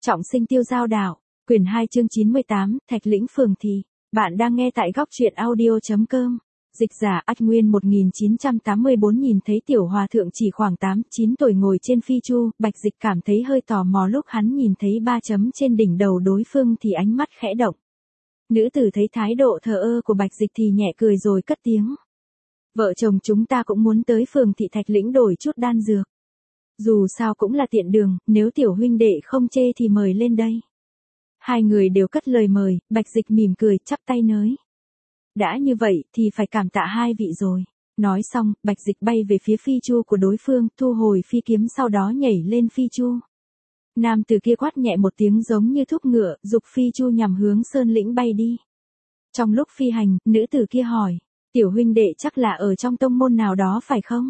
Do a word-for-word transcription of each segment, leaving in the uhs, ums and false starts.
Trọng sinh tiêu giao đảo, quyển hai chương chín mươi tám, Thạch Lĩnh Phường Thị. Bạn đang nghe tại góc truyện audio chấm com. Dịch giả Ách Nguyên một nghìn chín trăm tám mươi bốn nhìn thấy tiểu hòa thượng chỉ khoảng tám chín tuổi ngồi trên phi chu, Bạch Dịch cảm thấy hơi tò mò lúc hắn nhìn thấy ba chấm trên đỉnh đầu đối phương thì ánh mắt khẽ động. Nữ tử thấy thái độ thờ ơ của Bạch Dịch thì nhẹ cười rồi cất tiếng. Vợ chồng chúng ta cũng muốn tới phường thị Thạch Lĩnh đổi chút đan dược. Dù sao cũng là tiện đường, nếu tiểu huynh đệ không chê thì mời lên đây. Hai người đều cất lời mời, Bạch Dịch mỉm cười, chắp tay nới. Đã như vậy thì phải cảm tạ hai vị rồi. Nói xong, Bạch Dịch bay về phía phi chu của đối phương, thu hồi phi kiếm sau đó nhảy lên phi chu. Nam tử kia quát nhẹ một tiếng giống như thúc ngựa, giục phi chu nhằm hướng Sơn Lĩnh bay đi. Trong lúc phi hành, nữ tử kia hỏi, tiểu huynh đệ chắc là ở trong tông môn nào đó phải không?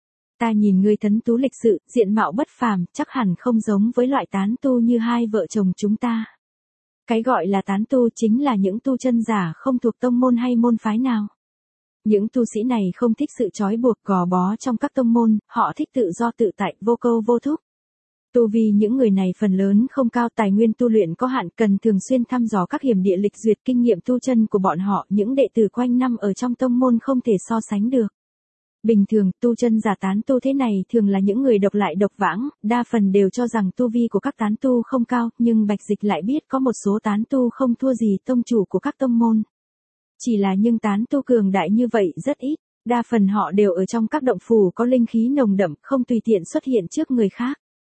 Ta nhìn ngươi thấn tú lịch sự, diện mạo bất phàm, chắc hẳn không giống với loại tán tu như hai vợ chồng chúng ta. Cái gọi là tán tu chính là những tu chân giả không thuộc tông môn hay môn phái nào. Những tu sĩ này không thích sự trói buộc gò bó trong các tông môn, họ thích tự do tự tại, vô câu vô thúc. Tu vì những người này phần lớn không cao, tài nguyên tu luyện có hạn, cần thường xuyên thăm dò các hiểm địa lịch duyệt, kinh nghiệm tu chân của bọn họ, những đệ tử quanh năm ở trong tông môn không thể so sánh được. Bình thường, tu chân giả tán tu thế này thường là những người độc lại độc vãng, đa phần đều cho rằng tu vi của các tán tu không cao, nhưng Bạch Dịch lại biết có một số tán tu không thua gì tông chủ của các tông môn. Chỉ là những tán tu cường đại như vậy rất ít, đa phần họ đều ở trong các động phủ có linh khí nồng đậm, không tùy tiện xuất hiện trước người khác.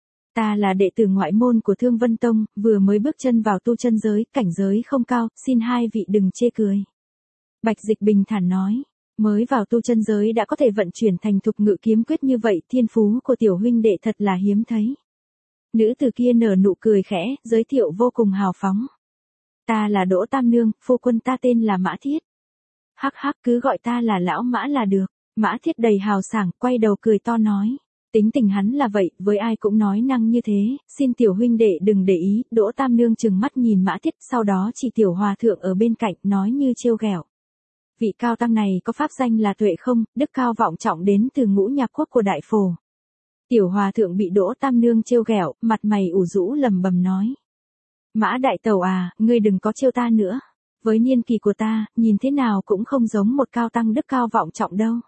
Ta là đệ tử ngoại môn của Thương Vân Tông, vừa mới bước chân vào tu chân giới, cảnh giới không cao, xin hai vị đừng chê cười. Bạch Dịch bình thản nói. Mới vào tu chân giới đã có thể vận chuyển thành thục ngự kiếm quyết như vậy, thiên phú của tiểu huynh đệ thật là hiếm thấy. Nữ tử kia nở nụ cười khẽ, giới thiệu vô cùng hào phóng. Ta là Đỗ Tam Nương, phu quân ta tên là Mã Thiết. Hắc hắc, cứ gọi ta là lão Mã là được. Mã Thiết đầy hào sảng, quay đầu cười to nói. Tính tình hắn là vậy, với ai cũng nói năng như thế, xin tiểu huynh đệ đừng để ý. Đỗ Tam Nương trừng mắt nhìn Mã Thiết, sau đó chỉ tiểu hòa thượng ở bên cạnh, nói như trêu ghẹo. Vị cao tăng này có pháp danh là Tuệ Không, đức cao vọng trọng đến từ Ngũ Nhạc Quốc của Đại Phổ. Tiểu hòa thượng bị Đỗ Tam Nương trêu ghẹo, mặt mày ủ rũ lầm bầm nói. Mã đại tẩu à, ngươi đừng có trêu ta nữa. Với niên kỳ của ta, nhìn thế nào cũng không giống một cao tăng đức cao vọng trọng đâu.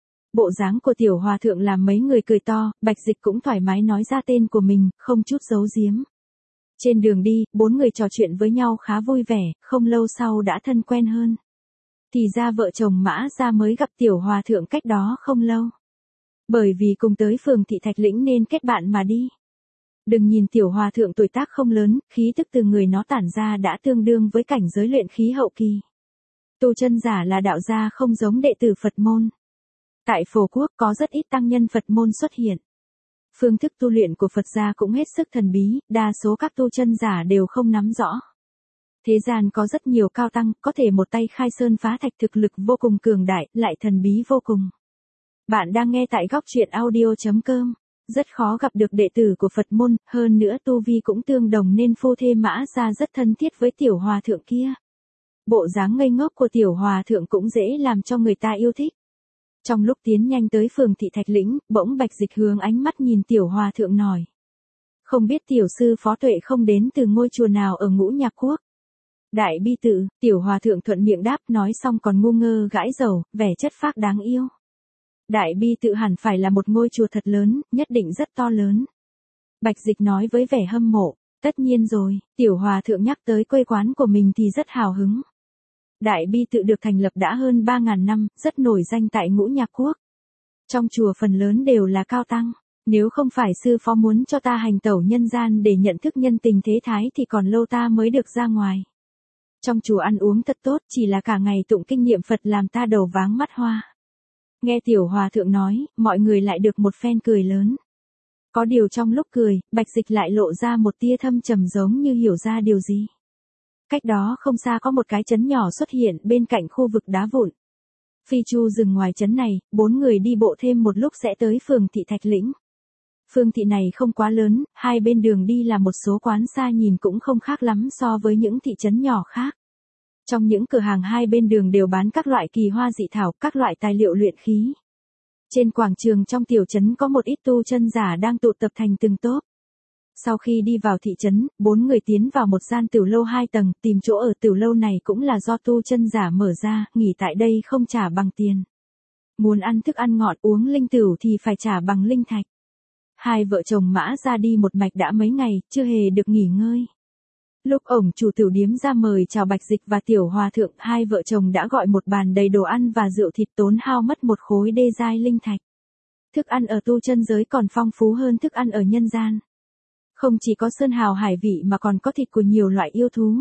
Bộ dáng của tiểu hòa thượng làm mấy người cười to, Bạch Dịch cũng thoải mái nói ra tên của mình, không chút giấu giếm. Trên đường đi, bốn người trò chuyện với nhau khá vui vẻ, không lâu sau đã thân quen hơn. Thì ra vợ chồng Mã Gia mới gặp tiểu hòa thượng cách đó không lâu. Bởi vì cùng tới phường thị Thạch Lĩnh nên kết bạn mà đi. Đừng nhìn tiểu hòa thượng tuổi tác không lớn, khí tức từ người nó tản ra đã tương đương với cảnh giới luyện khí hậu kỳ. Tu chân giả là đạo gia không giống đệ tử Phật môn. Tại Phổ Quốc có rất ít tăng nhân Phật môn xuất hiện. Phương thức tu luyện của Phật gia cũng hết sức thần bí, đa số các tu chân giả đều không nắm rõ. Thế gian có rất nhiều cao tăng, có thể một tay khai sơn phá thạch, thực lực vô cùng cường đại, lại thần bí vô cùng. Bạn đang nghe tại góc truyện audio chấm com. Rất khó gặp được đệ tử của Phật môn, hơn nữa tu vi cũng tương đồng nên phu thê Mã Gia rất thân thiết với tiểu hòa thượng kia. Bộ dáng ngây ngốc của tiểu hòa thượng cũng dễ làm cho người ta yêu thích. Trong lúc tiến nhanh tới phường thị Thạch Lĩnh, bỗng Bạch Dịch hướng ánh mắt nhìn tiểu hòa thượng nói. Không biết tiểu sư Phó Tuệ Không đến từ ngôi chùa nào ở Ngũ Nhạc Quốc. Đại bi tự, tiểu hòa thượng thuận miệng đáp, nói xong còn ngu ngơ gãi rầu, vẻ chất phác đáng yêu. Đại bi tự hẳn phải là một ngôi chùa thật lớn, nhất định rất to lớn. Bạch Dịch nói với vẻ hâm mộ, tất nhiên rồi, tiểu hòa thượng nhắc tới quê quán của mình thì rất hào hứng. Đại bi tự được thành lập đã hơn ba ngàn năm, rất nổi danh tại Ngũ Nhạc Quốc. Trong chùa phần lớn đều là cao tăng. Nếu không phải sư phó muốn cho ta hành tẩu nhân gian để nhận thức nhân tình thế thái thì còn lâu ta mới được ra ngoài. Trong chùa ăn uống thật tốt, chỉ là cả ngày tụng kinh niệm Phật làm ta đầu váng mắt hoa. Nghe tiểu hòa thượng nói, mọi người lại được một phen cười lớn. Có điều trong lúc cười, Bạch Dịch lại lộ ra một tia thâm trầm giống như hiểu ra điều gì. Cách đó không xa có một cái trấn nhỏ xuất hiện bên cạnh khu vực đá vụn. Phi chu dừng ngoài trấn này, bốn người đi bộ thêm một lúc sẽ tới phường thị Thạch Lĩnh. Phường thị này không quá lớn, hai bên đường đi là một số quán xa nhìn cũng không khác lắm so với những thị trấn nhỏ khác. Trong những cửa hàng hai bên đường đều bán các loại kỳ hoa dị thảo, các loại tài liệu luyện khí. Trên quảng trường trong tiểu trấn có một ít tu chân giả đang tụ tập thành từng tốp. Sau khi đi vào thị trấn, bốn người tiến vào một gian tiểu lâu hai tầng, tìm chỗ ở tiểu lâu này cũng là do tu chân giả mở ra, nghỉ tại đây không trả bằng tiền. Muốn ăn thức ăn ngọt uống linh tửu thì phải trả bằng linh thạch. Hai vợ chồng Mã ra đi một mạch đã mấy ngày, chưa hề được nghỉ ngơi. Lúc ổng chủ tiểu điếm ra mời chào Bạch Dịch và Tiểu Hòa Thượng, hai vợ chồng đã gọi một bàn đầy đồ ăn và rượu thịt tốn hao mất một khối đê giai linh thạch. Thức ăn ở tu chân giới còn phong phú hơn thức ăn ở nhân gian. Không chỉ có sơn hào hải vị mà còn có thịt của nhiều loại yêu thú.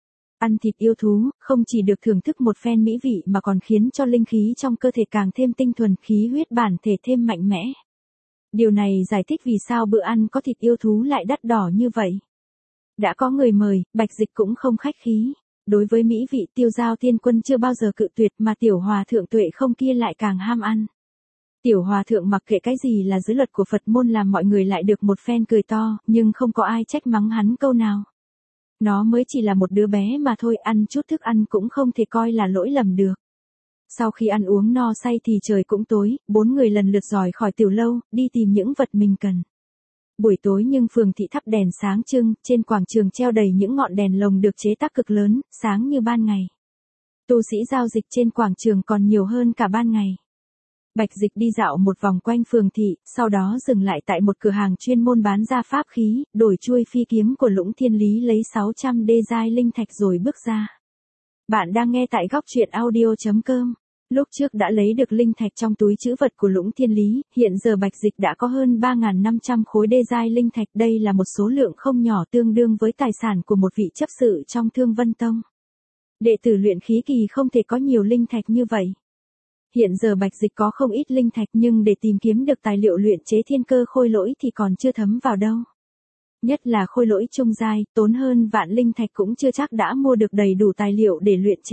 Ăn thịt yêu thú, không chỉ được thưởng thức một phen mỹ vị mà còn khiến cho linh khí trong cơ thể càng thêm tinh thuần, khí huyết bản thể thêm mạnh mẽ. Điều này giải thích vì sao bữa ăn có thịt yêu thú lại đắt đỏ như vậy. Đã có người mời, Bạch Dịch cũng không khách khí. Đối với mỹ vị Tiêu Giao Tiên Quân chưa bao giờ cự tuyệt mà Tiểu Hòa Thượng tuệ không kia lại càng ham ăn. Tiểu Hòa Thượng mặc kệ cái gì là giới luật của Phật môn làm mọi người lại được một phen cười to, nhưng không có ai trách mắng hắn câu nào. Nó mới chỉ là một đứa bé mà thôi, ăn chút thức ăn cũng không thể coi là lỗi lầm được. Sau khi ăn uống no say thì trời cũng tối, bốn người lần lượt dòi khỏi tiểu lâu, đi tìm những vật mình cần. Buổi tối nhưng phường thị thắp đèn sáng trưng, trên quảng trường treo đầy những ngọn đèn lồng được chế tác cực lớn, sáng như ban ngày. Tu sĩ giao dịch trên quảng trường còn nhiều hơn cả ban ngày. Bạch Dịch đi dạo một vòng quanh phường thị, sau đó dừng lại tại một cửa hàng chuyên môn bán ra pháp khí, đổi chuôi phi kiếm của Lũng Thiên Lý lấy sáu trăm đê giai linh thạch rồi bước ra. Bạn đang nghe tại góc truyện audio chấm com. Lúc trước đã lấy được linh thạch trong túi trữ vật của Lũng Thiên Lý, hiện giờ Bạch Dịch đã có hơn ba nghìn năm trăm khối đê giai linh thạch, đây là một số lượng không nhỏ tương đương với tài sản của một vị chấp sự trong Thương Vân Tông. Đệ tử luyện khí kỳ không thể có nhiều linh thạch như vậy. Hiện giờ Bạch Dịch có không ít linh thạch nhưng để tìm kiếm được tài liệu luyện chế thiên cơ khôi lỗi thì còn chưa thấm vào đâu. Nhất là khôi lỗi trung giai, tốn hơn vạn linh thạch cũng chưa chắc đã mua được đầy đủ tài liệu để luyện chế.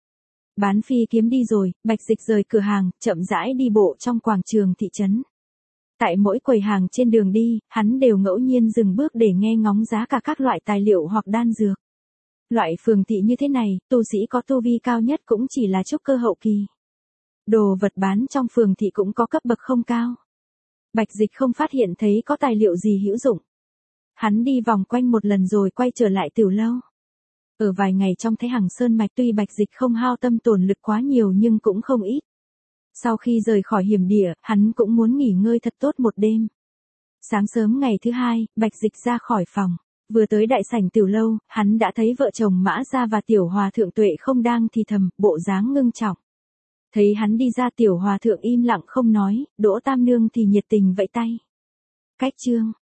Bán phi kiếm đi rồi, Bạch Dịch rời cửa hàng, chậm rãi đi bộ trong quảng trường thị trấn. Tại mỗi quầy hàng trên đường đi, hắn đều ngẫu nhiên dừng bước để nghe ngóng giá cả các loại tài liệu hoặc đan dược. Loại phường thị như thế này, tu sĩ có tu vi cao nhất cũng chỉ là trúc cơ hậu kỳ. Đồ vật bán trong phường thị cũng có cấp bậc không cao. Bạch Dịch không phát hiện thấy có tài liệu gì hữu dụng. Hắn đi vòng quanh một lần rồi quay trở lại tiểu lâu. Ở vài ngày trong Thái Hằng Sơn Mạch tuy Bạch Dịch không hao tâm tổn lực quá nhiều nhưng cũng không ít. Sau khi rời khỏi hiểm địa, hắn cũng muốn nghỉ ngơi thật tốt một đêm. Sáng sớm ngày thứ hai, Bạch Dịch ra khỏi phòng. Vừa tới đại sảnh tiểu lâu, hắn đã thấy vợ chồng Mã Gia và Tiểu Hòa Thượng Tuệ không đang thì thầm, bộ dáng ngưng trọng. Thấy hắn đi ra, Tiểu Hòa Thượng im lặng không nói, Đỗ Tam Nương thì nhiệt tình vẫy tay. Cách chương.